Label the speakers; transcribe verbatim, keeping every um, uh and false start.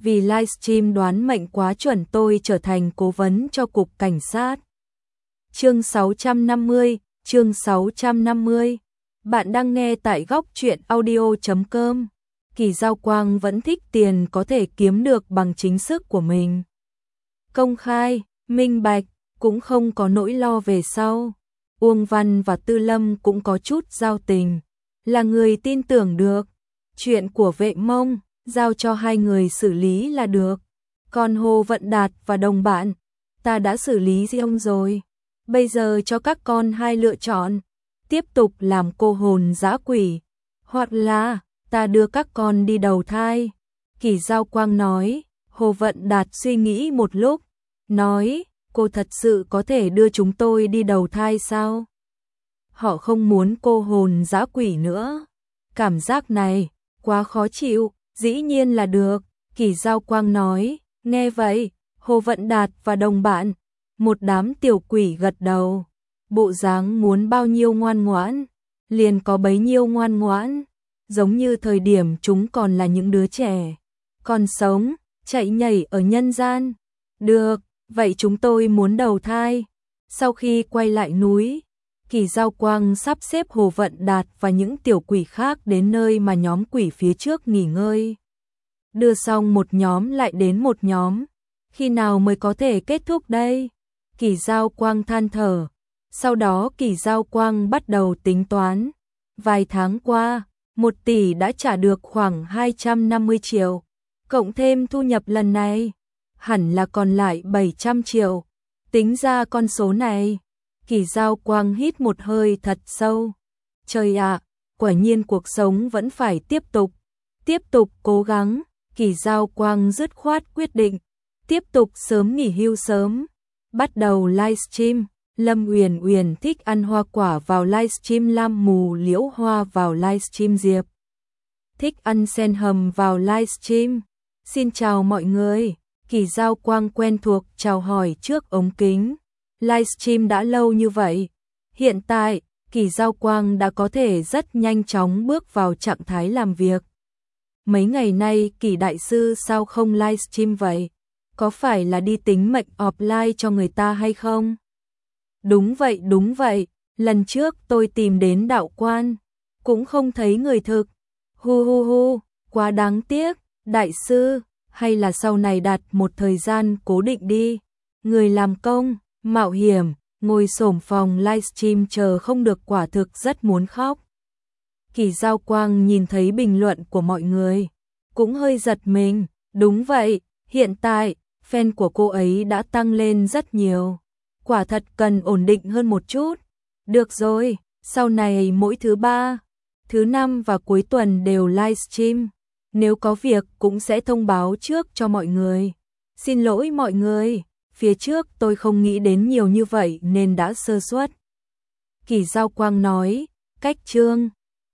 Speaker 1: vì livestream đoán mệnh quá chuẩn tôi trở thành cố vấn cho cục cảnh sát. Chương sáu trăm năm mươi, chương sáu trăm năm mươi. Bạn đang nghe tại góc truyện audio chấm com. Kỳ Giao Quang vẫn thích tiền có thể kiếm được bằng chính sức của mình. Công khai, minh bạch, cũng không có nỗi lo về sau. Uông Văn và Tư Lâm cũng có chút giao tình, là người tin tưởng được. Chuyện của Vệ Mông, giao cho hai người xử lý là được. Còn Hồ Vận Đạt và đồng bạn, ta đã xử lý riêng rồi. Bây giờ cho các con hai lựa chọn, tiếp tục làm cô hồn dã quỷ, hoặc là ta đưa các con đi đầu thai. Kỳ Giao Quang nói. Hồ Vận Đạt suy nghĩ một lúc, nói, cô thật sự có thể đưa chúng tôi đi đầu thai sao? Họ không muốn cô hồn dã quỷ nữa. Cảm giác này, quá khó chịu, dĩ nhiên là được. Kỳ Giao Quang nói. Nghe vậy, Hồ Vận Đạt và đồng bạn, một đám tiểu quỷ gật đầu. Bộ dáng muốn bao nhiêu ngoan ngoãn, liền có bấy nhiêu ngoan ngoãn. Giống như thời điểm chúng còn là những đứa trẻ, còn sống, chạy nhảy ở nhân gian. Được, vậy chúng tôi muốn đầu thai. Sau khi quay lại núi, Kỳ Giao Quang sắp xếp Hồ Vận Đạt và những tiểu quỷ khác đến nơi mà nhóm quỷ phía trước nghỉ ngơi. Đưa xong một nhóm lại đến một nhóm. Khi nào mới có thể kết thúc đây? Kỳ Giao Quang than thở. Sau đó Kỳ Giao Quang bắt đầu tính toán. Vài tháng qua, một tỷ đã trả được khoảng hai trăm năm mươi triệu. Cộng thêm thu nhập lần này, hẳn là còn lại bảy trăm triệu. Tính ra con số này, Kỳ Giao Quang hít một hơi thật sâu. Trời ạ, quả nhiên cuộc sống vẫn phải tiếp tục. Tiếp tục cố gắng, Kỳ Giao Quang dứt khoát quyết định. Tiếp tục sớm nghỉ hưu sớm. Bắt đầu livestream. Lâm Uyển Uyển thích ăn hoa quả vào livestream Lam Mù Liễu Hoa vào livestream Diệp. Thích ăn sen hầm vào livestream. Xin chào mọi người. Kỳ Giao Quang quen thuộc chào hỏi trước ống kính. Livestream đã lâu như vậy. Hiện tại, Kỳ Giao Quang đã có thể rất nhanh chóng bước vào trạng thái làm việc. Mấy ngày nay Kỳ đại sư sao không livestream vậy? Có phải là đi tính mệnh offline cho người ta hay không? Đúng vậy, đúng vậy. Lần trước tôi tìm đến đạo quan, cũng không thấy người thực. Hu hu hu, quá đáng tiếc. Đại sư, hay là sau này đặt một thời gian cố định đi. Người làm công, mạo hiểm, ngồi xổm phòng livestream chờ không được quả thực rất muốn khóc. Kỳ Giao Quang nhìn thấy bình luận của mọi người, cũng hơi giật mình. Đúng vậy, hiện tại, fan của cô ấy đã tăng lên rất nhiều. Quả thật cần ổn định hơn một chút. Được rồi, sau này mỗi thứ ba, thứ năm và cuối tuần đều livestream. Nếu có việc cũng sẽ thông báo trước cho mọi người. Xin lỗi mọi người, phía trước tôi không nghĩ đến nhiều như vậy nên đã sơ suất. Kỳ Giao Quang nói, cách chương.